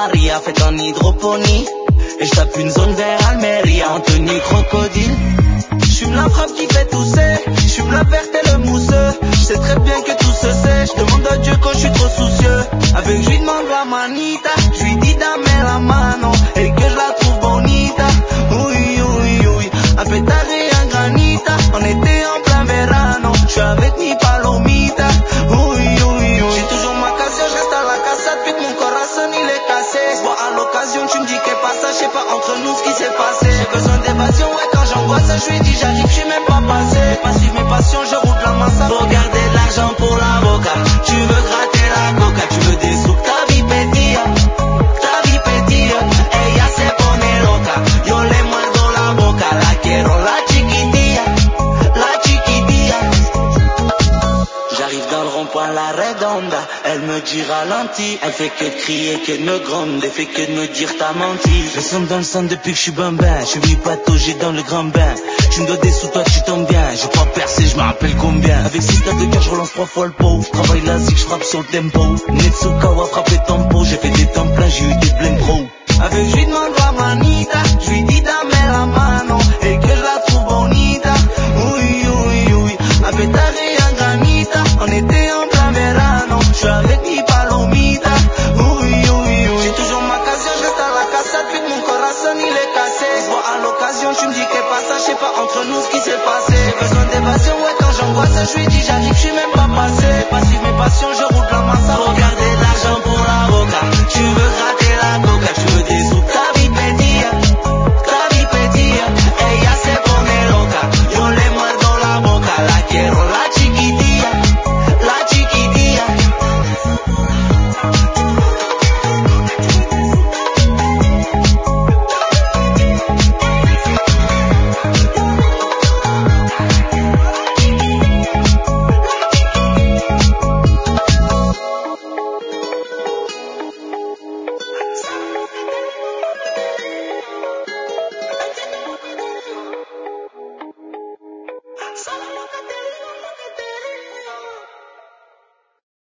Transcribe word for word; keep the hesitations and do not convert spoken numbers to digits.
Maria, faite en hydroponie. Et je tape une zone vers Almeria en tenue crocodile. J'fume la frappe qui fait tousser, j'fume la verte et le mousseux. J'sais très bien que tout se sait, j'demande à Dieu quand j'suis trop soucieux. Avec j'lui demande la manita, j'lui dis dame la mano et que j'la trouve bonita. Oui, oui, oui, un pétard et un granita. On était en plein verano, j'suis avec mi palomita. Oui, oui, oui, j'ai toujours ma cassure, j'reste à la casa depuis que mon corazon il est cassé. Bon à l'occasion tu me dis qu'est pas ça, j'sais pas entre nous ce qui s'est passé. J'ai besoin d'évasion, ouais quand j'envoie ça, j'lui dis j'arrive, j'suis même pas passé. Pas suivre mes passions, je roule la massa. Faut garder de l'argent pour l'avocat. Tu veux gratter la coca, tu veux des sous, ta vie pétille, ta vie pétille. Ella se pone loca, yo le muerdo la boca. La quiero, la chiquitilla, la chiquitilla. J'arrive dans le rond-point La Redonda, elle me dit ralenti. Elle fait que de crier, que de me gronder, fait que de me dire t'as menti. Je sens dans le sang depuis que je suis bambin, je suis patogé dans le grand bain. Tu me dois des sous, toi tu tombes bien. J'ai pas percé, je me rappelle combien. Avec six tas de cœur, je relance trois fois le pauvre. Travaille là, si je frappe sur le tempo. Netsukawa frappé tempo, j'ai fait des temps pleins.